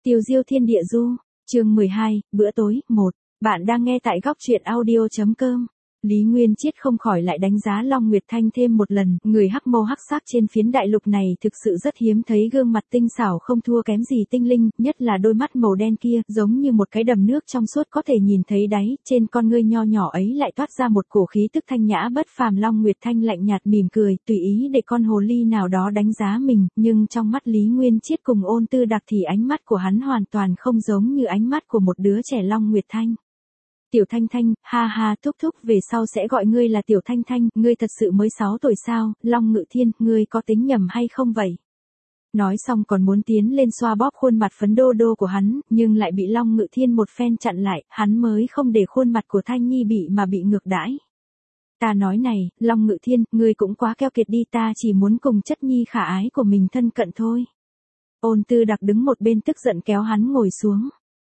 Tiêu diêu thiên địa du, chương 12, bữa tối, 1. Bạn đang nghe tại góc truyện audio.com. Lý Nguyên Chiết không khỏi lại đánh giá Long Nguyệt Thanh thêm một lần, người hắc mâu hắc sắc trên phiến đại lục này thực sự rất hiếm thấy, gương mặt tinh xảo không thua kém gì tinh linh, nhất là đôi mắt màu đen kia, giống như một cái đầm nước trong suốt có thể nhìn thấy đáy, trên con ngươi nho nhỏ ấy lại toát ra một cổ khí tức thanh nhã bất phàm. Long Nguyệt Thanh lạnh nhạt mỉm cười, tùy ý để con hồ ly nào đó đánh giá mình, nhưng trong mắt Lý Nguyên Chiết cùng Ôn Tư Đặc thì ánh mắt của hắn hoàn toàn không giống như ánh mắt của một đứa trẻ. Long Nguyệt Thanh: Tiểu Thanh Thanh, ha ha, thúc thúc về sau sẽ gọi ngươi là Tiểu Thanh Thanh, ngươi thật sự mới 6 tuổi sao? Long Ngự Thiên, ngươi có tính nhầm hay không vậy? Nói xong còn muốn tiến lên xoa bóp khuôn mặt phấn đô đô của hắn, nhưng lại bị Long Ngự Thiên một phen chặn lại, hắn mới không để khuôn mặt của Thanh Nhi bị ngược đãi. Ta nói này, Long Ngự Thiên, ngươi cũng quá keo kiệt đi, ta chỉ muốn cùng chất nhi khả ái của mình thân cận thôi. Ôn Tư Đặc đứng một bên tức giận kéo hắn ngồi xuống.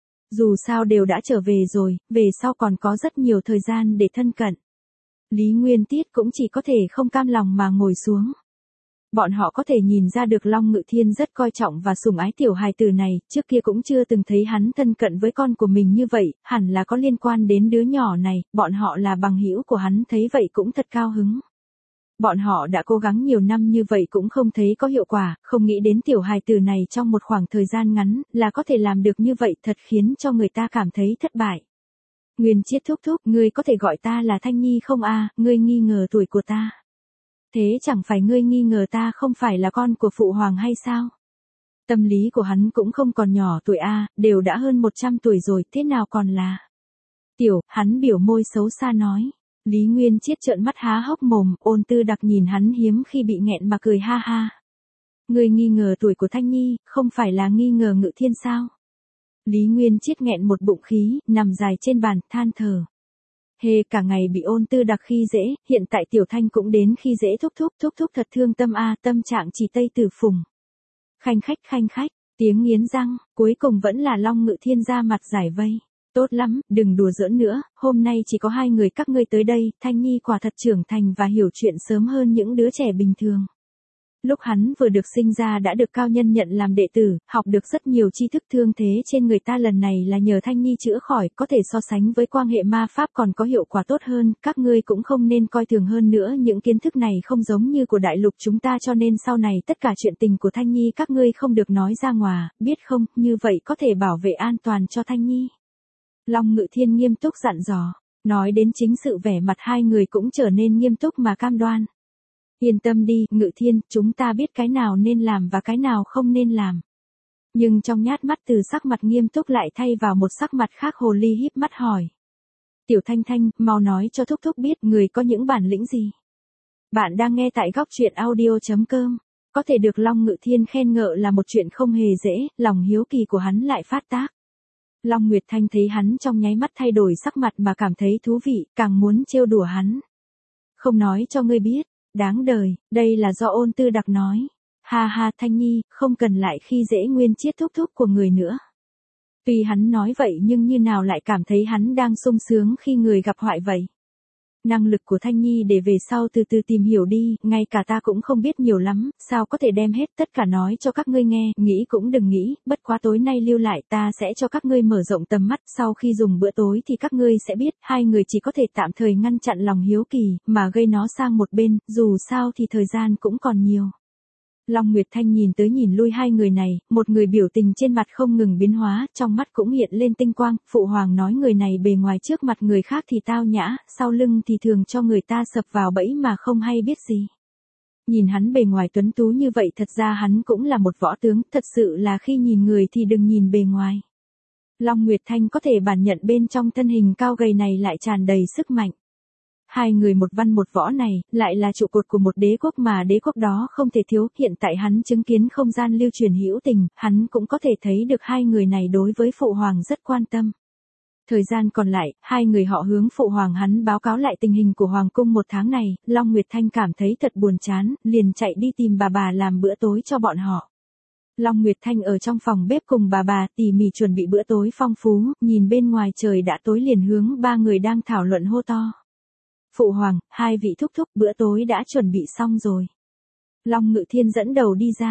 Dù sao đều đã trở về rồi, về sau còn có rất nhiều thời gian để thân cận. Lý Nguyên Tiết cũng chỉ có thể không cam lòng mà ngồi xuống. Bọn họ có thể nhìn ra được Long Ngự Thiên rất coi trọng và sủng ái tiểu hài tử này, trước kia cũng chưa từng thấy hắn thân cận với con của mình như vậy, hẳn là có liên quan đến đứa nhỏ này, bọn họ là bằng hữu của hắn, thấy vậy cũng thật cao hứng. Bọn họ đã cố gắng nhiều năm như vậy cũng không thấy có hiệu quả, không nghĩ đến tiểu hài tử này trong một khoảng thời gian ngắn là có thể làm được như vậy, thật khiến cho người ta cảm thấy thất bại. Nguyên Chiết thúc thúc, ngươi có thể gọi ta là Thanh Nhi không a? Ngươi nghi ngờ tuổi của ta. Thế chẳng phải ngươi nghi ngờ ta không phải là con của phụ hoàng hay sao? Tâm lý của hắn cũng không còn nhỏ tuổi a, đều đã hơn 100 tuổi rồi, thế nào còn là tiểu? Hắn biểu môi xấu xa nói. Lý Nguyên Chiết trợn mắt há hốc mồm, Ôn Tư Đặc nhìn hắn hiếm khi bị nghẹn mà cười ha ha. Ngươi nghi ngờ tuổi của Thanh Nhi, không phải là nghi ngờ Ngự Thiên sao? Lý Nguyên Chiết nghẹn một bụng khí, nằm dài trên bàn, than thở. Hê, cả ngày bị Ôn Tư Đặc khi dễ, hiện tại Tiểu Thanh cũng đến khi dễ thúc thúc thật thương tâm a, tâm trạng chỉ Tây Tử Phùng. Khanh khách, tiếng nghiến răng, cuối cùng vẫn là Long Ngự Thiên ra mặt giải vây. Tốt lắm, đừng đùa giỡn nữa, hôm nay chỉ có hai người các ngươi tới đây, Thanh Nhi quả thật trưởng thành và hiểu chuyện sớm hơn những đứa trẻ bình thường. Lúc hắn vừa được sinh ra đã được cao nhân nhận làm đệ tử, học được rất nhiều tri thức, thương thế trên người ta lần này là nhờ Thanh Nhi chữa khỏi, có thể so sánh với quan hệ ma pháp còn có hiệu quả tốt hơn, các ngươi cũng không nên coi thường, hơn nữa những kiến thức này không giống như của đại lục chúng ta, cho nên sau này tất cả chuyện tình của Thanh Nhi các ngươi không được nói ra ngoài, biết không, như vậy có thể bảo vệ an toàn cho Thanh Nhi. Long Ngự Thiên nghiêm túc dặn dò, nói đến chính sự vẻ mặt hai người cũng trở nên nghiêm túc mà cam đoan. Yên tâm đi, Ngự Thiên, chúng ta biết cái nào nên làm và cái nào không nên làm. Nhưng trong nhát mắt từ sắc mặt nghiêm túc lại thay vào một sắc mặt khác, hồ ly híp mắt hỏi. Tiểu Thanh Thanh, mau nói cho thúc thúc biết người có những bản lĩnh gì. Bạn đang nghe tại góc truyện audio.com. Có thể được Long Ngự Thiên khen ngợi là một chuyện không hề dễ, lòng hiếu kỳ của hắn lại phát tác. Long Nguyệt Thanh thấy hắn trong nháy mắt thay đổi sắc mặt mà cảm thấy thú vị, càng muốn trêu đùa hắn. Không nói cho ngươi biết, đáng đời, đây là do Ôn Tư Đặc nói. Ha ha, Thanh Nhi, không cần lại khi dễ Nguyên Chiết thúc thúc của người nữa. Tuy hắn nói vậy nhưng như nào lại cảm thấy hắn đang sung sướng khi người gặp họa vậy. Năng lực của Thanh Nhi để về sau từ từ tìm hiểu đi, ngay cả ta cũng không biết nhiều lắm, sao có thể đem hết tất cả nói cho các ngươi nghe, nghĩ cũng đừng nghĩ, bất quá tối nay lưu lại ta sẽ cho các ngươi mở rộng tầm mắt, sau khi dùng bữa tối thì các ngươi sẽ biết, hai người chỉ có thể tạm thời ngăn chặn lòng hiếu kỳ, mà gây nó sang một bên, dù sao thì thời gian cũng còn nhiều. Long Nguyệt Thanh nhìn tới nhìn lui hai người này, một người biểu tình trên mặt không ngừng biến hóa, trong mắt cũng hiện lên tinh quang, phụ hoàng nói người này bề ngoài trước mặt người khác thì tao nhã, sau lưng thì thường cho người ta sập vào bẫy mà không hay biết gì. Nhìn hắn bề ngoài tuấn tú như vậy, thật ra hắn cũng là một võ tướng, thật sự là khi nhìn người thì đừng nhìn bề ngoài. Long Nguyệt Thanh có thể bản nhận bên trong thân hình cao gầy này lại tràn đầy sức mạnh. Hai người một văn một võ này, lại là trụ cột của một đế quốc mà đế quốc đó không thể thiếu, hiện tại hắn chứng kiến không gian lưu truyền hữu tình, hắn cũng có thể thấy được hai người này đối với phụ hoàng rất quan tâm. Thời gian còn lại, hai người họ hướng phụ hoàng hắn báo cáo lại tình hình của hoàng cung một tháng này, Long Nguyệt Thanh cảm thấy thật buồn chán, liền chạy đi tìm bà làm bữa tối cho bọn họ. Long Nguyệt Thanh ở trong phòng bếp cùng bà tỉ mỉ chuẩn bị bữa tối phong phú, nhìn bên ngoài trời đã tối liền hướng ba người đang thảo luận hô to. Phụ hoàng, hai vị thúc thúc, bữa tối đã chuẩn bị xong rồi. Long Ngự Thiên dẫn đầu đi ra.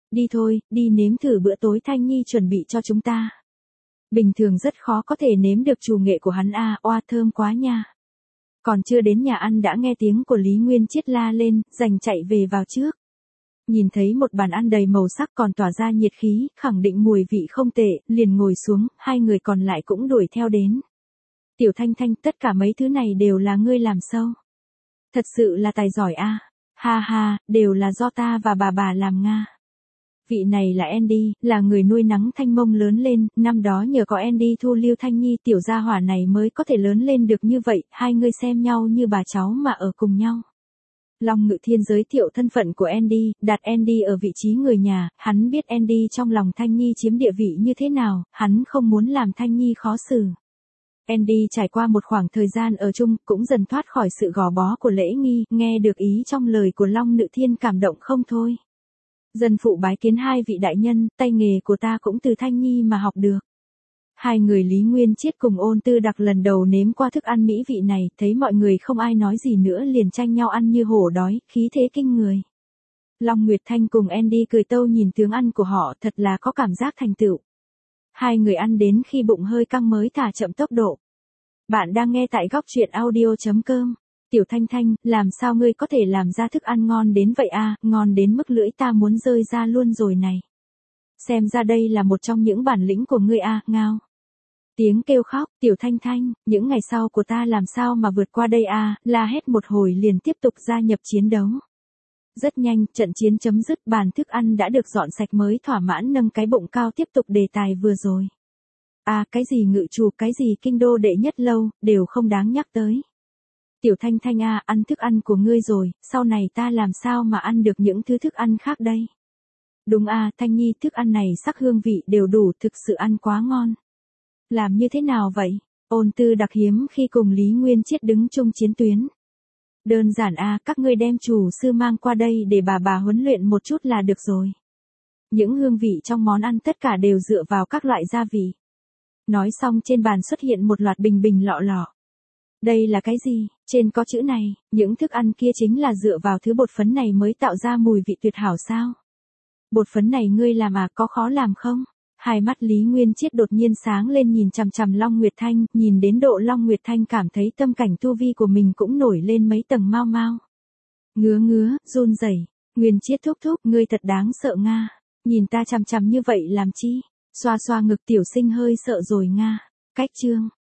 Đi thôi, đi nếm thử bữa tối Thanh Nhi chuẩn bị cho chúng ta. Bình thường rất khó có thể nếm được chủ nghệ của hắn a, oa thơm quá nha. Còn chưa đến nhà ăn đã nghe tiếng của Lý Nguyên Chiết la lên, giành chạy về vào trước. Nhìn thấy một bàn ăn đầy màu sắc còn tỏa ra nhiệt khí, khẳng định mùi vị không tệ, liền ngồi xuống, hai người còn lại cũng đuổi theo đến. Tiểu Thanh Thanh, tất cả mấy thứ này đều là ngươi làm sâu. Thật sự là tài giỏi a. Ha ha, đều là do ta và bà làm nga. Vị này là Andy, là người nuôi nắng Thanh Mông lớn lên, năm đó nhờ có Andy thu lưu Thanh Nhi tiểu gia hỏa này mới có thể lớn lên được như vậy, hai người xem nhau như bà cháu mà ở cùng nhau. Long Ngự Thiên giới thiệu thân phận của Andy, đặt Andy ở vị trí người nhà, hắn biết Andy trong lòng Thanh Nhi chiếm địa vị như thế nào, hắn không muốn làm Thanh Nhi khó xử. Andy trải qua một khoảng thời gian ở chung, cũng dần thoát khỏi sự gò bó của Lễ Nghi, nghe được ý trong lời của Long Ngự Thiên cảm động không thôi. Dân phụ bái kiến hai vị đại nhân, tay nghề của ta cũng từ Thanh Nhi mà học được. Hai người Lý Nguyên Chiết cùng Ôn Tư Đặc lần đầu nếm qua thức ăn mỹ vị này, thấy mọi người không ai nói gì nữa liền tranh nhau ăn như hổ đói, khí thế kinh người. Long Nguyệt Thanh cùng Andy cười tâu nhìn tướng ăn của họ thật là có cảm giác thành tựu. Hai người ăn đến khi bụng hơi căng mới thả chậm tốc độ. Bạn đang nghe tại góc truyện audio.com. Tiểu Thanh Thanh, làm sao ngươi có thể làm ra thức ăn ngon đến vậy a, ngon đến mức lưỡi ta muốn rơi ra luôn rồi này. Xem ra đây là một trong những bản lĩnh của ngươi a, ngao. Tiếng kêu khóc, Tiểu Thanh Thanh, những ngày sau của ta làm sao mà vượt qua đây a, la hét một hồi liền tiếp tục gia nhập chiến đấu. Rất nhanh, trận chiến chấm dứt, bàn thức ăn đã được dọn sạch mới thỏa mãn nâng cái bụng cao tiếp tục đề tài vừa rồi. À, cái gì ngự chủ, cái gì kinh đô đệ nhất lâu, đều không đáng nhắc tới. Tiểu Thanh Thanh a, ăn thức ăn của ngươi rồi, sau này ta làm sao mà ăn được những thứ thức ăn khác đây? Đúng a, Thanh Nhi, thức ăn này sắc hương vị đều đủ, thực sự ăn quá ngon. Làm như thế nào vậy? Ôn Tư Đặc hiếm khi cùng Lý Nguyên Chiết đứng chung chiến tuyến. Đơn giản a, các ngươi đem chủ sư mang qua đây để bà huấn luyện một chút là được rồi. Những hương vị trong món ăn tất cả đều dựa vào các loại gia vị. Nói xong trên bàn xuất hiện một loạt bình lọ lọ. Đây là cái gì? Trên có chữ này, những thức ăn kia chính là dựa vào thứ bột phấn này mới tạo ra mùi vị tuyệt hảo sao? Bột phấn này ngươi làm à, có khó làm không? Hai mắt Lý Nguyên Chiết đột nhiên sáng lên nhìn chằm chằm Long Nguyệt Thanh, nhìn đến độ Long Nguyệt Thanh cảm thấy tâm cảnh tu vi của mình cũng nổi lên mấy tầng mau mau. Ngứa, run rẩy. Nguyên Chiết thúc thúc, ngươi thật đáng sợ nga. Nhìn ta chằm chằm như vậy làm chi? Xoa xoa ngực tiểu sinh hơi sợ rồi nga. Cách chương.